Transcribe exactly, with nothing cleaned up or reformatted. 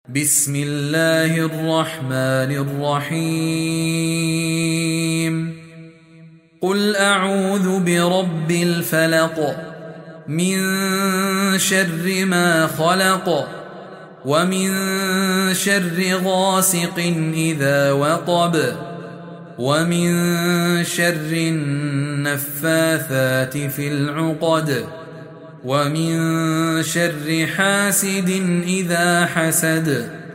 بسم الله الرحمن الرحيم قل أعوذ برب الفلق من شر ما خلق ومن شر غاسق إذا وقب ومن شر النفاثات في العقد ومن شر حاسد إذا حسد